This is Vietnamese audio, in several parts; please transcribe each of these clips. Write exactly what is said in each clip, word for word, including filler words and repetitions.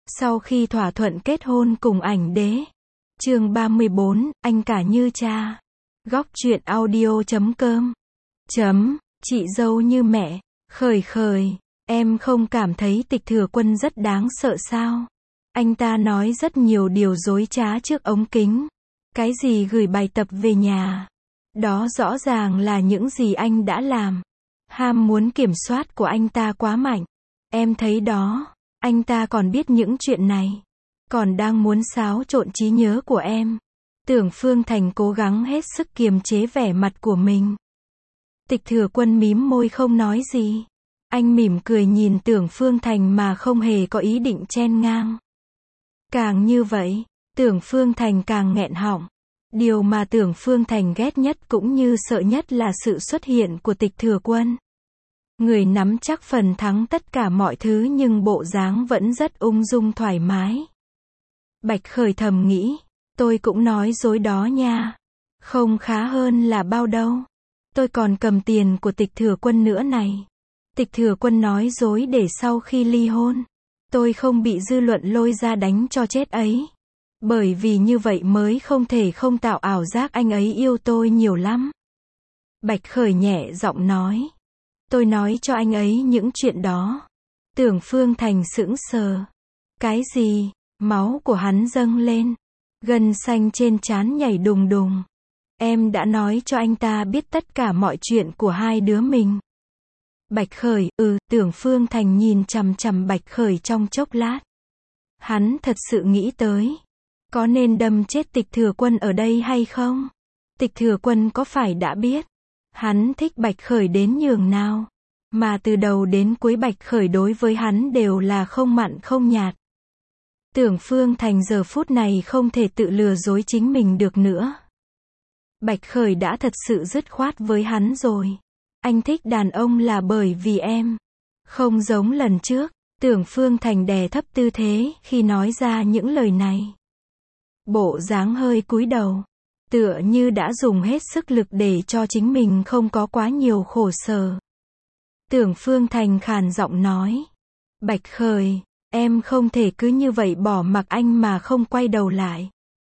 Sau khi thỏa thuận kết hôn cùng ảnh đế. Chương ba mươi bốn, anh cả như cha. Góc truyện audio chấm com. Chấm, chị dâu như mẹ. Khởi khởi, em không cảm thấy Tịch Thừa Quân rất đáng sợ sao? Anh ta nói rất nhiều điều dối trá trước ống kính. Cái gì gửi bài tập về nhà. Đó rõ ràng là những gì anh đã làm. Ham muốn kiểm soát của anh ta quá mạnh. Em thấy đó, anh ta còn biết những chuyện này. Còn đang muốn xáo trộn trí nhớ của em. Tưởng Phương Thành cố gắng hết sức kiềm chế vẻ mặt của mình. Tịch Thừa Quân mím môi không nói gì. Anh mỉm cười nhìn Tưởng Phương Thành mà không hề có ý định chen ngang. Càng như vậy, Tưởng Phương Thành càng nghẹn họng. Điều mà Tưởng Phương Thành ghét nhất cũng như sợ nhất là sự xuất hiện của Tịch Thừa Quân. Người nắm chắc phần thắng tất cả mọi thứ nhưng bộ dáng vẫn rất ung dung thoải mái. Bạch Khởi thầm nghĩ, tôi cũng nói dối đó nha. Không khá hơn là bao đâu. Tôi còn cầm tiền của Tịch Thừa Quân nữa này. Tịch Thừa Quân nói dối để sau khi ly hôn, tôi không bị dư luận lôi ra đánh cho chết ấy. Bởi vì như vậy mới không thể không tạo ảo giác anh ấy yêu tôi nhiều lắm. Bạch Khởi nhẹ giọng nói. Tôi nói cho anh ấy những chuyện đó. Tưởng Phương Thành sững sờ. Cái gì? Máu của hắn dâng lên. Gân xanh trên trán nhảy đùng đùng. Em đã nói cho anh ta biết tất cả mọi chuyện của hai đứa mình. Bạch Khởi, ừ, Tưởng Phương Thành nhìn chằm chằm Bạch Khởi trong chốc lát. Hắn thật sự nghĩ tới. Có nên đâm chết Tịch Thừa Quân ở đây hay không? Tịch Thừa Quân có phải đã biết hắn thích Bạch Khởi đến nhường nào? Mà từ đầu đến cuối Bạch Khởi đối với hắn đều là không mặn không nhạt. Tưởng Phương Thành giờ phút này không thể tự lừa dối chính mình được nữa. Bạch Khởi đã thật sự dứt khoát với hắn rồi. Anh thích đàn ông là bởi vì em. Không giống lần trước, Tưởng Phương Thành đè thấp tư thế khi nói ra những lời này. Bộ dáng hơi cúi đầu, tựa như đã dùng hết sức lực để cho chính mình không có quá nhiều khổ sở. Tưởng Phương Thành khàn giọng nói. Bạch Khởi, em không thể cứ như vậy bỏ mặc anh mà không quay đầu lại.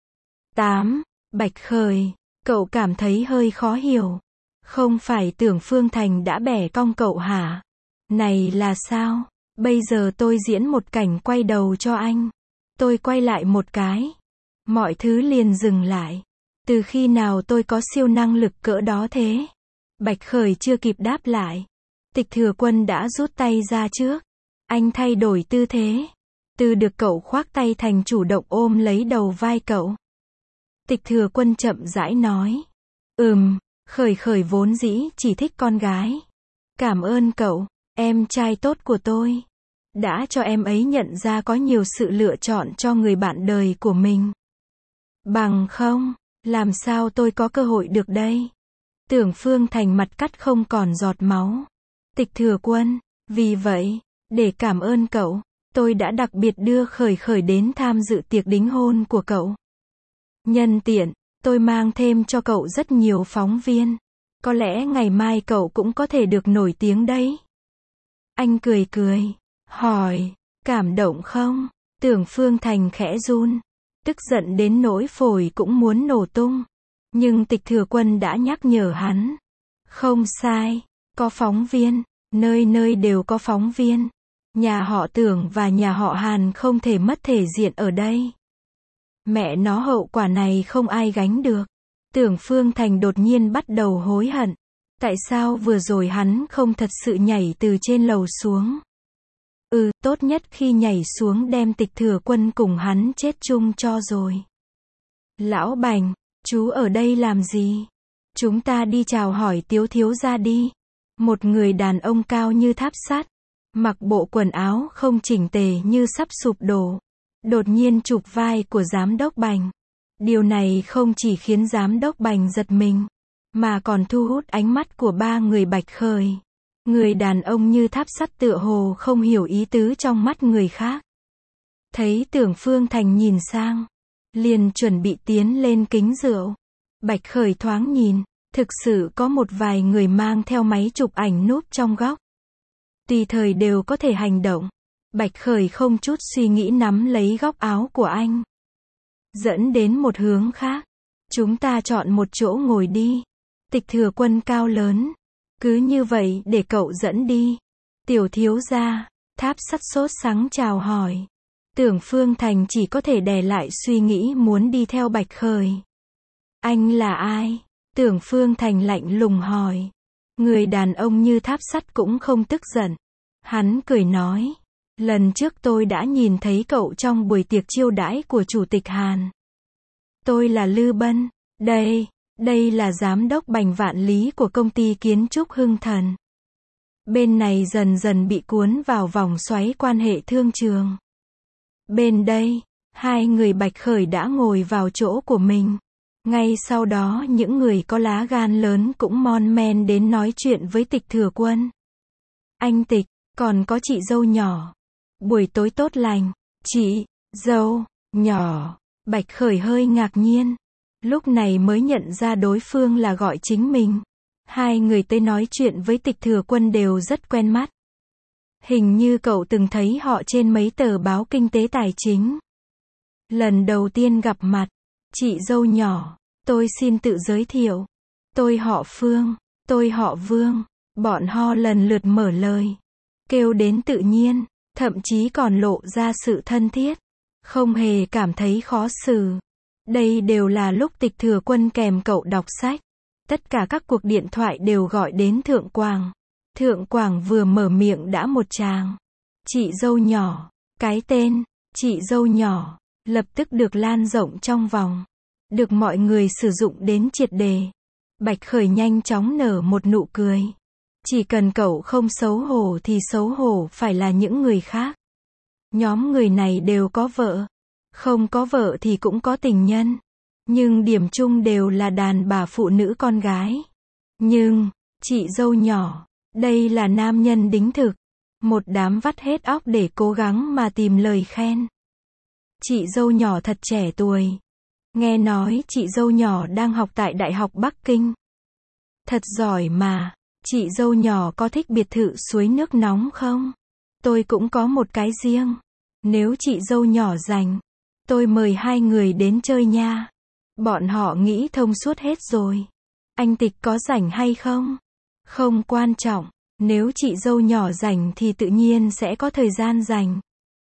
tám. Bạch Khởi, cậu cảm thấy hơi khó hiểu. Không phải Tưởng Phương Thành đã bẻ cong cậu hả? Này là sao? Bây giờ tôi diễn một cảnh quay đầu cho anh. Tôi quay lại một cái. Mọi thứ liền dừng lại. Từ khi nào tôi có siêu năng lực cỡ đó thế? Bạch Khởi chưa kịp đáp lại. Tịch Thừa Quân đã rút tay ra trước. Anh thay đổi tư thế. Từ được cậu khoác tay thành chủ động ôm lấy đầu vai cậu. Tịch Thừa Quân chậm rãi nói. Ừm, Khởi Khởi vốn dĩ chỉ thích con gái. Cảm ơn cậu, em trai tốt của tôi. Đã cho em ấy nhận ra có nhiều sự lựa chọn cho người bạn đời của mình. Bằng không, làm sao tôi có cơ hội được đây? Tưởng Phương Thành mặt cắt không còn giọt máu. Tịch Thừa Quân, vì vậy, để cảm ơn cậu, tôi đã đặc biệt đưa Khởi Khởi đến tham dự tiệc đính hôn của cậu. Nhân tiện, tôi mang thêm cho cậu rất nhiều phóng viên. Có lẽ ngày mai cậu cũng có thể được nổi tiếng đấy. Anh cười cười, hỏi, cảm động không? Tưởng Phương Thành khẽ run, tức giận đến nỗi phổi cũng muốn nổ tung. Nhưng Tịch Thừa Quân đã nhắc nhở hắn. Không sai, có phóng viên, nơi nơi đều có phóng viên. Nhà họ Tưởng và nhà họ Hàn không thể mất thể diện ở đây. Mẹ nó hậu quả này không ai gánh được. Tưởng Phương Thành đột nhiên bắt đầu hối hận. Tại sao vừa rồi hắn không thật sự nhảy từ trên lầu xuống? Ừ, tốt nhất khi nhảy xuống đem Tịch Thừa Quân cùng hắn chết chung cho rồi. Lão Bành, chú ở đây làm gì? Chúng ta đi chào hỏi Tiếu thiếu gia đi. Một người đàn ông cao như tháp sắt, mặc bộ quần áo không chỉnh tề như sắp sụp đổ. Đột nhiên chụp vai của giám đốc Bành. Điều này không chỉ khiến giám đốc Bành giật mình, mà còn thu hút ánh mắt của ba người Bạch Khởi. Người đàn ông như tháp sắt tựa hồ không hiểu ý tứ trong mắt người khác. Thấy Tưởng Phương Thành nhìn sang, liền chuẩn bị tiến lên kính rượu. Bạch Khởi thoáng nhìn, thực sự có một vài người mang theo máy chụp ảnh núp trong góc. Tùy thời đều có thể hành động. Bạch Khởi không chút suy nghĩ nắm lấy góc áo của anh. Dẫn đến một hướng khác. Chúng ta chọn một chỗ ngồi đi. Tịch Thừa Quân cao lớn. Cứ như vậy để cậu dẫn đi. Tiểu thiếu gia, Tháp Sắt sốt sắng chào hỏi. Tưởng Phương Thành chỉ có thể đè lại suy nghĩ muốn đi theo Bạch Khởi. Anh là ai? Tưởng Phương Thành lạnh lùng hỏi. Người đàn ông như tháp sắt cũng không tức giận. Hắn cười nói. Lần trước tôi đã nhìn thấy cậu trong buổi tiệc chiêu đãi của Chủ tịch Hàn. Tôi là Lư Bân. Đây, đây là giám đốc Bành Vạn Lý của công ty kiến trúc Hưng Thần. Bên này dần dần bị cuốn vào vòng xoáy quan hệ thương trường. Bên đây, hai người Bạch Khởi đã ngồi vào chỗ của mình. Ngay sau đó những người có lá gan lớn cũng mon men đến nói chuyện với Tịch Thừa Quân. Anh Tịch, còn có chị dâu nhỏ. Buổi tối tốt lành. Chị, dâu, nhỏ. Bạch Khởi hơi ngạc nhiên. Lúc này mới nhận ra đối phương là gọi chính mình. Hai người tới nói chuyện với Tịch Thừa Quân đều rất quen mắt. Hình như cậu từng thấy họ trên mấy tờ báo kinh tế tài chính. Lần đầu tiên gặp mặt. Chị dâu nhỏ, tôi xin tự giới thiệu. Tôi họ Phương, tôi họ Vương. Bọn họ lần lượt mở lời. Kêu đến tự nhiên, thậm chí còn lộ ra sự thân thiết. Không hề cảm thấy khó xử. Đây đều là lúc Tịch Thừa Quân kèm cậu đọc sách. Tất cả các cuộc điện thoại đều gọi đến Thượng Quảng. Thượng Quảng vừa mở miệng đã một tràng. Chị dâu nhỏ, cái tên, chị dâu nhỏ, lập tức được lan rộng trong vòng. Được mọi người sử dụng đến triệt đề. Bạch Khởi nhanh chóng nở một nụ cười. Chỉ cần cậu không xấu hổ thì xấu hổ phải là những người khác. Nhóm người này đều có vợ. Không có vợ thì cũng có tình nhân. Nhưng điểm chung đều là đàn bà phụ nữ con gái. Nhưng, chị dâu nhỏ, đây là nam nhân đính thực. Một đám vắt hết óc để cố gắng mà tìm lời khen. Chị dâu nhỏ thật trẻ tuổi. Nghe nói chị dâu nhỏ đang học tại Đại học Bắc Kinh. Thật giỏi mà. Chị dâu nhỏ có thích biệt thự suối nước nóng không? Tôi cũng có một cái riêng. Nếu chị dâu nhỏ rảnh, tôi mời hai người đến chơi nha. Bọn họ nghĩ thông suốt hết rồi. Anh Tịch có rảnh hay không? Không quan trọng. Nếu chị dâu nhỏ rảnh thì tự nhiên sẽ có thời gian rảnh.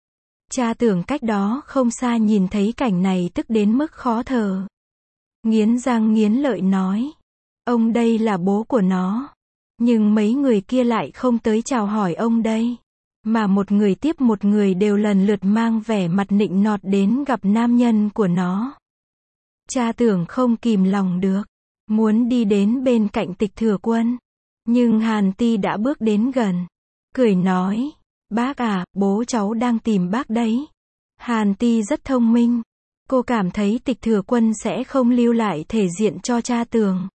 Cha Tưởng cách đó không xa nhìn thấy cảnh này tức đến mức khó thở. Nghiến răng nghiến lợi nói. Ông đây là bố của nó. Nhưng mấy người kia lại không tới chào hỏi ông đây. Mà một người tiếp một người đều lần lượt mang vẻ mặt nịnh nọt đến gặp nam nhân của nó. Cha Tưởng không kìm lòng được. Muốn đi đến bên cạnh Tịch Thừa Quân. Nhưng Hàn Ti đã bước đến gần. Cười nói. Bác à, bố cháu đang tìm bác đấy. Hàn Ti rất thông minh. Cô cảm thấy Tịch Thừa Quân sẽ không lưu lại thể diện cho cha Tưởng.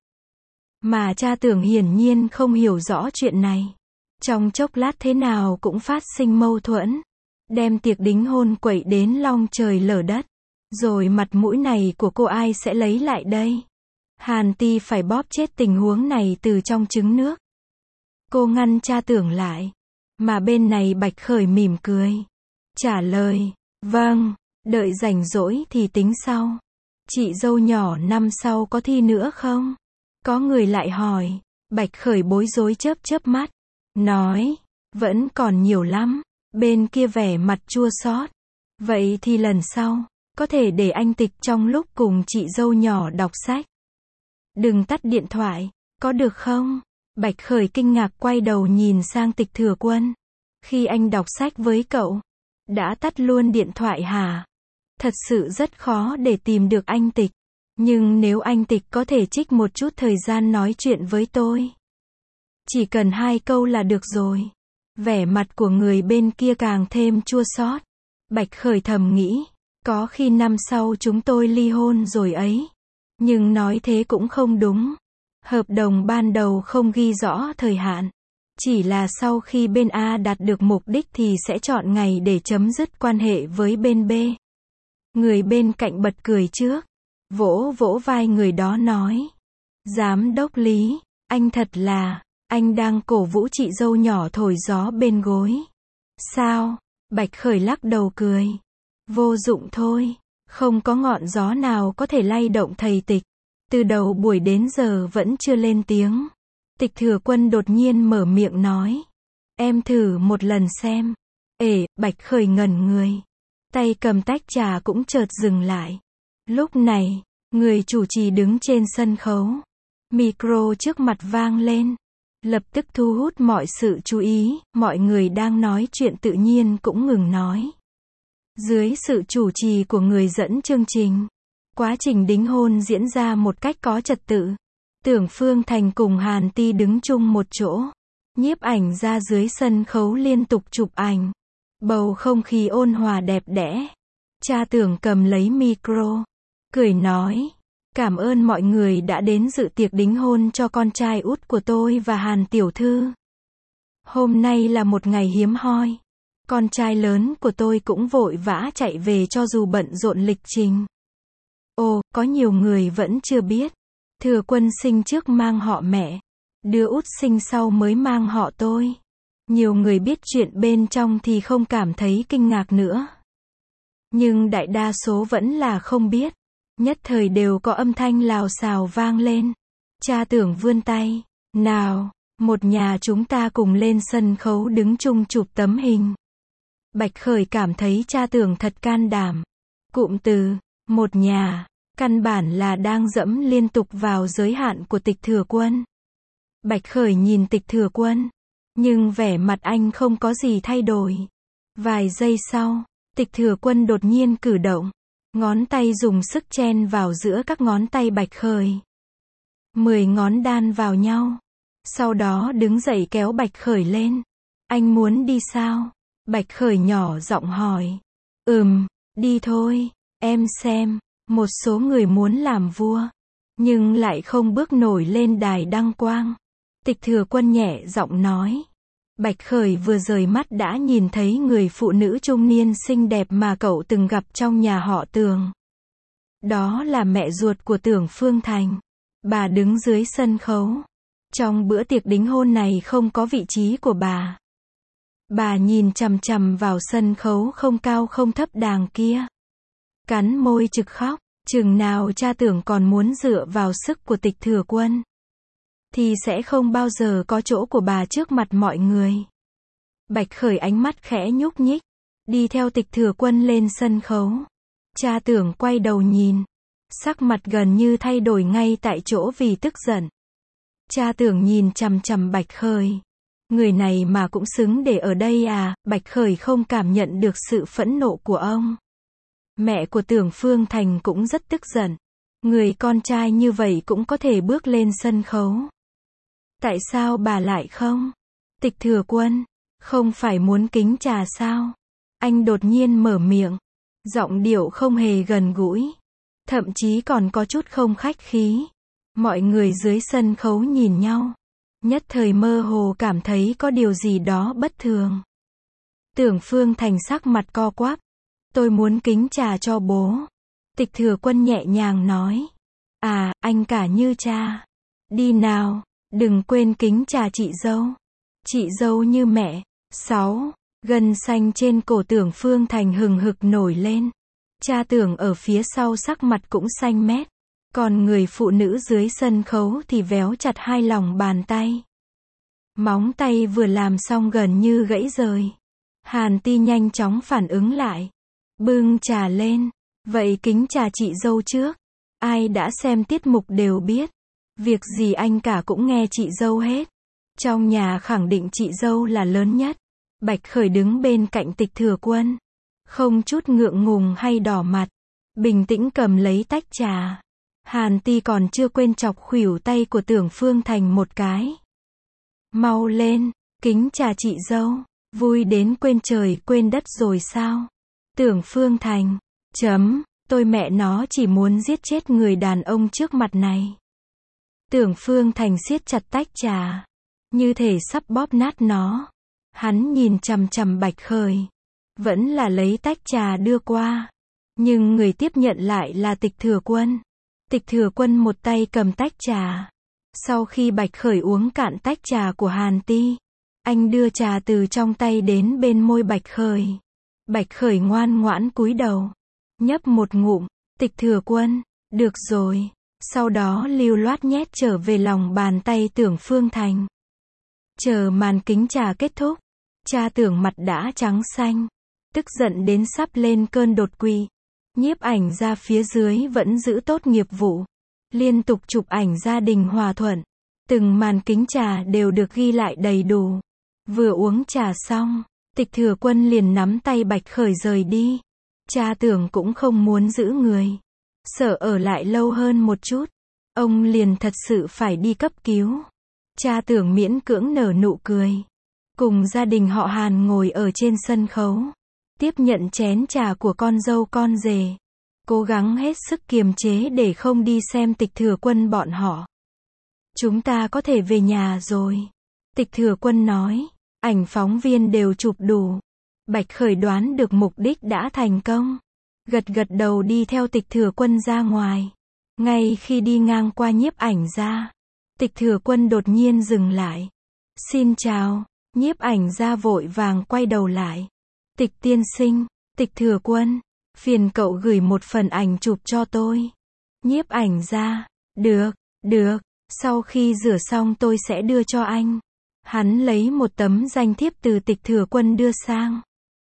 Mà cha Tưởng hiển nhiên không hiểu rõ chuyện này. Trong chốc lát thế nào cũng phát sinh mâu thuẫn. Đem tiệc đính hôn quậy đến long trời lở đất. Rồi mặt mũi này của cô ai sẽ lấy lại đây? Hàn Ti phải bóp chết tình huống này từ trong trứng nước. Cô ngăn cha Tưởng lại. Mà bên này Bạch Khởi mỉm cười. Trả lời. Vâng, đợi rảnh rỗi thì tính sau. Chị dâu nhỏ năm sau có thi nữa không? Có người lại hỏi. Bạch Khởi bối rối chớp chớp mắt. Nói. Vẫn còn nhiều lắm. Bên kia vẻ mặt chua xót. Vậy thì lần sau, có thể để anh Tịch trong lúc cùng chị dâu nhỏ đọc sách. Đừng tắt điện thoại, có được không? Bạch Khởi kinh ngạc quay đầu nhìn sang Tịch Thừa Quân. Khi anh đọc sách với cậu, đã tắt luôn điện thoại hả? Thật sự rất khó để tìm được anh Tịch. Nhưng nếu anh Tịch có thể trích một chút thời gian nói chuyện với tôi. Chỉ cần hai câu là được rồi. Vẻ mặt của người bên kia càng thêm chua xót. Bạch Khởi thầm nghĩ. Có khi năm sau chúng tôi ly hôn rồi ấy. Nhưng nói thế cũng không đúng. Hợp đồng ban đầu không ghi rõ thời hạn. Chỉ là sau khi bên A đạt được mục đích thì sẽ chọn ngày để chấm dứt quan hệ với bên B. Người bên cạnh bật cười trước. Vỗ vỗ vai người đó nói. Giám đốc Lý, anh thật là, anh đang cổ vũ chị dâu nhỏ thổi gió bên gối. Sao? Bạch Khởi lắc đầu cười. Vô dụng thôi, không có ngọn gió nào có thể lay động thầy Tịch. Từ đầu buổi đến giờ vẫn chưa lên tiếng. Tịch Thừa Quân đột nhiên mở miệng nói. Em thử một lần xem. Ể, Bạch Khởi ngẩn người. Tay cầm tách trà cũng chợt dừng lại. Lúc này, người chủ trì đứng trên sân khấu. Micro trước mặt vang lên. Lập tức thu hút mọi sự chú ý, mọi người đang nói chuyện tự nhiên cũng ngừng nói. Dưới sự chủ trì của người dẫn chương trình, quá trình đính hôn diễn ra một cách có trật tự. Tưởng Phương Thành cùng Hàn Ti đứng chung một chỗ. Nhiếp ảnh ra dưới sân khấu liên tục chụp ảnh. Bầu không khí ôn hòa đẹp đẽ. Cha Tưởng cầm lấy micro, cười nói. Cảm ơn mọi người đã đến dự tiệc đính hôn cho con trai út của tôi và Hàn tiểu thư. Hôm nay là một ngày hiếm hoi. Con trai lớn của tôi cũng vội vã chạy về cho dù bận rộn lịch trình. Ồ, có nhiều người vẫn chưa biết. Thừa Quân sinh trước mang họ mẹ. Đứa út sinh sau mới mang họ tôi. Nhiều người biết chuyện bên trong thì không cảm thấy kinh ngạc nữa. Nhưng đại đa số vẫn là không biết. Nhất thời đều có âm thanh lào xào vang lên. Cha Tưởng vươn tay. Nào, một nhà chúng ta cùng lên sân khấu đứng chung chụp tấm hình. Bạch Khởi cảm thấy cha Tưởng thật can đảm. Cụm từ, một nhà, căn bản là đang dẫm liên tục vào giới hạn của Tịch Thừa Quân. Bạch Khởi nhìn Tịch Thừa Quân, nhưng vẻ mặt anh không có gì thay đổi. Vài giây sau, Tịch Thừa Quân đột nhiên cử động. Ngón tay dùng sức chen vào giữa các ngón tay Bạch Khởi. Mười ngón đan vào nhau. Sau đó đứng dậy kéo Bạch Khởi lên. Anh muốn đi sao? Bạch Khởi nhỏ giọng hỏi. Ừm, đi thôi, em xem, một số người muốn làm vua, nhưng lại không bước nổi lên đài đăng quang. Tịch Thừa Quân nhẹ giọng nói. Bạch Khởi vừa rời mắt đã nhìn thấy người phụ nữ trung niên xinh đẹp mà cậu từng gặp trong nhà họ Tưởng. Đó là mẹ ruột của Tưởng Phương Thành. Bà đứng dưới sân khấu. Trong bữa tiệc đính hôn này không có vị trí của bà. Bà nhìn chằm chằm vào sân khấu không cao không thấp đàng kia. Cắn môi trực khóc, chừng nào cha Tưởng còn muốn dựa vào sức của Tịch Thừa Quân, thì sẽ không bao giờ có chỗ của bà trước mặt mọi người. Bạch Khởi ánh mắt khẽ nhúc nhích, đi theo Tịch Thừa Quân lên sân khấu. Cha Tưởng quay đầu nhìn, sắc mặt gần như thay đổi ngay tại chỗ vì tức giận. Cha Tưởng nhìn chằm chằm Bạch Khởi. Người này mà cũng xứng để ở đây à? Bạch Khởi không cảm nhận được sự phẫn nộ của ông. Mẹ của Tưởng Phương Thành cũng rất tức giận. Người con trai như vậy cũng có thể bước lên sân khấu. Tại sao bà lại không? Tịch Thừa Quân, không phải muốn kính trà sao? Anh đột nhiên mở miệng. Giọng điệu không hề gần gũi. Thậm chí còn có chút không khách khí. Mọi người dưới sân khấu nhìn nhau. Nhất thời mơ hồ cảm thấy có điều gì đó bất thường. Tưởng Phương Thành sắc mặt co quắp. Tôi muốn kính trà cho bố. Tịch Thừa Quân nhẹ nhàng nói. À, anh cả như cha. Đi nào, đừng quên kính trà chị dâu. Chị dâu như mẹ. sáu. Gân xanh trên cổ Tưởng Phương Thành hừng hực nổi lên. Cha Tưởng ở phía sau sắc mặt cũng xanh mét. Còn người phụ nữ dưới sân khấu thì véo chặt hai lòng bàn tay. Móng tay vừa làm xong gần như gãy rời. Hàn Ti nhanh chóng phản ứng lại. Bưng trà lên. Vậy kính trà chị dâu trước. Ai đã xem tiết mục đều biết. Việc gì anh cả cũng nghe chị dâu hết. Trong nhà khẳng định chị dâu là lớn nhất. Bạch Khởi đứng bên cạnh Tịch Thừa Quân. Không chút ngượng ngùng hay đỏ mặt. Bình tĩnh cầm lấy tách trà. Hàn Ti còn chưa quên chọc khuỷu tay của Tưởng Phương Thành một cái. Mau lên, kính trà chị dâu. Vui đến quên trời quên đất rồi sao? Tưởng Phương Thành. Chấm, tôi mẹ nó chỉ muốn giết chết người đàn ông trước mặt này. Tưởng Phương Thành siết chặt tách trà. Như thể sắp bóp nát nó. Hắn nhìn chằm chằm Bạch Khởi. Vẫn là lấy tách trà đưa qua. Nhưng người tiếp nhận lại là Tịch Thừa Quân. Tịch Thừa Quân một tay cầm tách trà. Sau khi Bạch Khởi uống cạn tách trà của Hàn Ti, anh đưa trà từ trong tay đến bên môi Bạch Khởi. Bạch Khởi ngoan ngoãn cúi đầu. Nhấp một ngụm, Tịch Thừa Quân, được rồi. Sau đó lưu loát nhét trở về lòng bàn tay Tưởng Phương Thành. Chờ màn kính trà kết thúc, cha Tưởng mặt đã trắng xanh, tức giận đến sắp lên cơn đột quỵ. Nhiếp ảnh ra phía dưới vẫn giữ tốt nghiệp vụ, liên tục chụp ảnh gia đình hòa thuận. Từng màn kính trà đều được ghi lại đầy đủ. Vừa uống trà xong, Tịch Thừa Quân liền nắm tay Bạch Khởi rời đi. Cha Tưởng cũng không muốn giữ người, sợ ở lại lâu hơn một chút, ông liền thật sự phải đi cấp cứu. Cha Tưởng miễn cưỡng nở nụ cười, cùng gia đình họ Hàn ngồi ở trên sân khấu, tiếp nhận chén trà của con dâu con rể, cố gắng hết sức kiềm chế để không đi xem Tịch Thừa Quân bọn họ. Chúng ta có thể về nhà rồi. Tịch Thừa Quân nói, ảnh phóng viên đều chụp đủ. Bạch Khởi đoán được mục đích đã thành công. Gật gật đầu đi theo Tịch Thừa Quân ra ngoài. Ngay khi đi ngang qua nhiếp ảnh ra, Tịch Thừa Quân đột nhiên dừng lại. Xin chào, nhiếp ảnh ra vội vàng quay đầu lại. Tịch tiên sinh, Tịch Thừa Quân, phiền cậu gửi một phần ảnh chụp cho tôi. Nhiếp ảnh ra, được, được, sau khi rửa xong tôi sẽ đưa cho anh. Hắn lấy một tấm danh thiếp từ Tịch Thừa Quân đưa sang.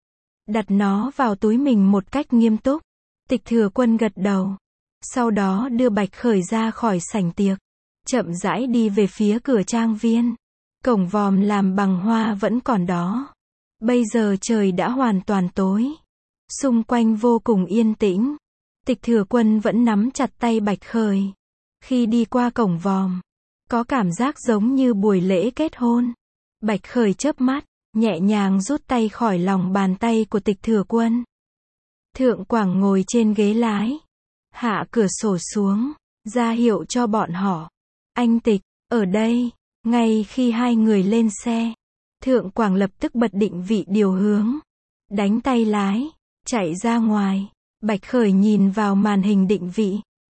Đặt nó vào túi mình một cách nghiêm túc. Tịch Thừa Quân gật đầu. Sau đó đưa Bạch Khởi ra khỏi sảnh tiệc. Chậm rãi đi về phía cửa trang viên. Cổng vòm làm bằng hoa vẫn còn đó. Bây giờ trời đã hoàn toàn tối. Xung quanh vô cùng yên tĩnh. Tịch Thừa Quân vẫn nắm chặt tay Bạch Khởi. Khi đi qua cổng vòm, có cảm giác giống như buổi lễ kết hôn. Bạch Khởi chớp mắt, nhẹ nhàng rút tay khỏi lòng bàn tay của Tịch Thừa Quân. Thượng Quảng ngồi trên ghế lái, hạ cửa sổ xuống, ra hiệu cho bọn họ. Anh Tịch, ở đây. Ngay khi hai người lên xe, Thượng Quảng lập tức bật định vị điều hướng, đánh tay lái, chạy ra ngoài. Bạch Khởi nhìn vào màn hình định vị,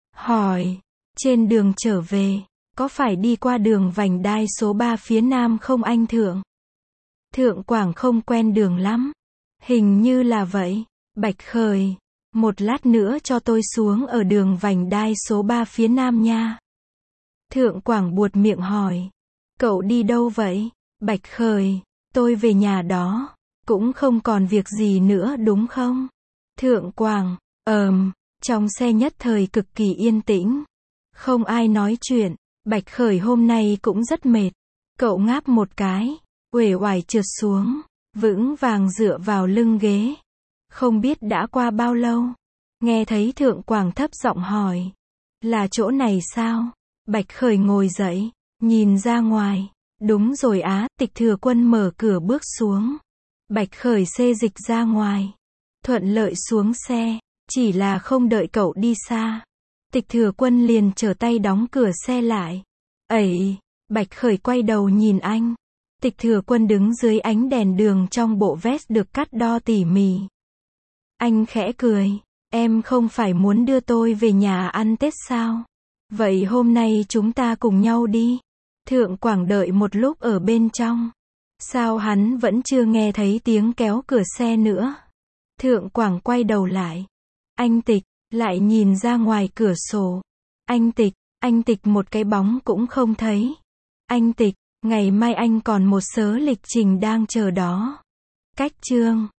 hỏi, trên đường trở về, có phải đi qua đường vành đai số ba phía nam không anh Thượng? Thượng Quảng không quen đường lắm. Hình như là vậy. Bạch Khởi, một lát nữa cho tôi xuống ở đường vành đai số ba phía nam nha. Thượng Quảng buột miệng hỏi, cậu đi đâu vậy? Bạch Khởi, tôi về nhà đó, cũng không còn việc gì nữa đúng không? Thượng Quảng, ờm, trong xe nhất thời cực kỳ yên tĩnh. Không ai nói chuyện. Bạch Khởi hôm nay cũng rất mệt. Cậu ngáp một cái, uể oải trượt xuống, vững vàng dựa vào lưng ghế. Không biết đã qua bao lâu. Nghe thấy Thượng Quảng thấp giọng hỏi, là chỗ này sao? Bạch Khởi ngồi dậy, nhìn ra ngoài. Đúng rồi á. Tịch Thừa Quân mở cửa bước xuống. Bạch Khởi xê dịch ra ngoài, thuận lợi xuống xe, chỉ là không đợi cậu đi xa. Tịch Thừa Quân liền trở tay đóng cửa xe lại. Ấy, Bạch Khởi quay đầu nhìn anh. Tịch Thừa Quân đứng dưới ánh đèn đường trong bộ vest được cắt đo tỉ mỉ. Anh khẽ cười, em không phải muốn đưa tôi về nhà ăn Tết sao? Vậy hôm nay chúng ta cùng nhau đi. Thượng Quảng đợi một lúc ở bên trong. Sao hắn vẫn chưa nghe thấy tiếng kéo cửa xe nữa? Thượng Quảng quay đầu lại. Anh Tịch, lại nhìn ra ngoài cửa sổ. Anh Tịch, anh Tịch một cái bóng cũng không thấy. Anh Tịch, ngày mai anh còn một sớ lịch trình đang chờ đó. Cách chương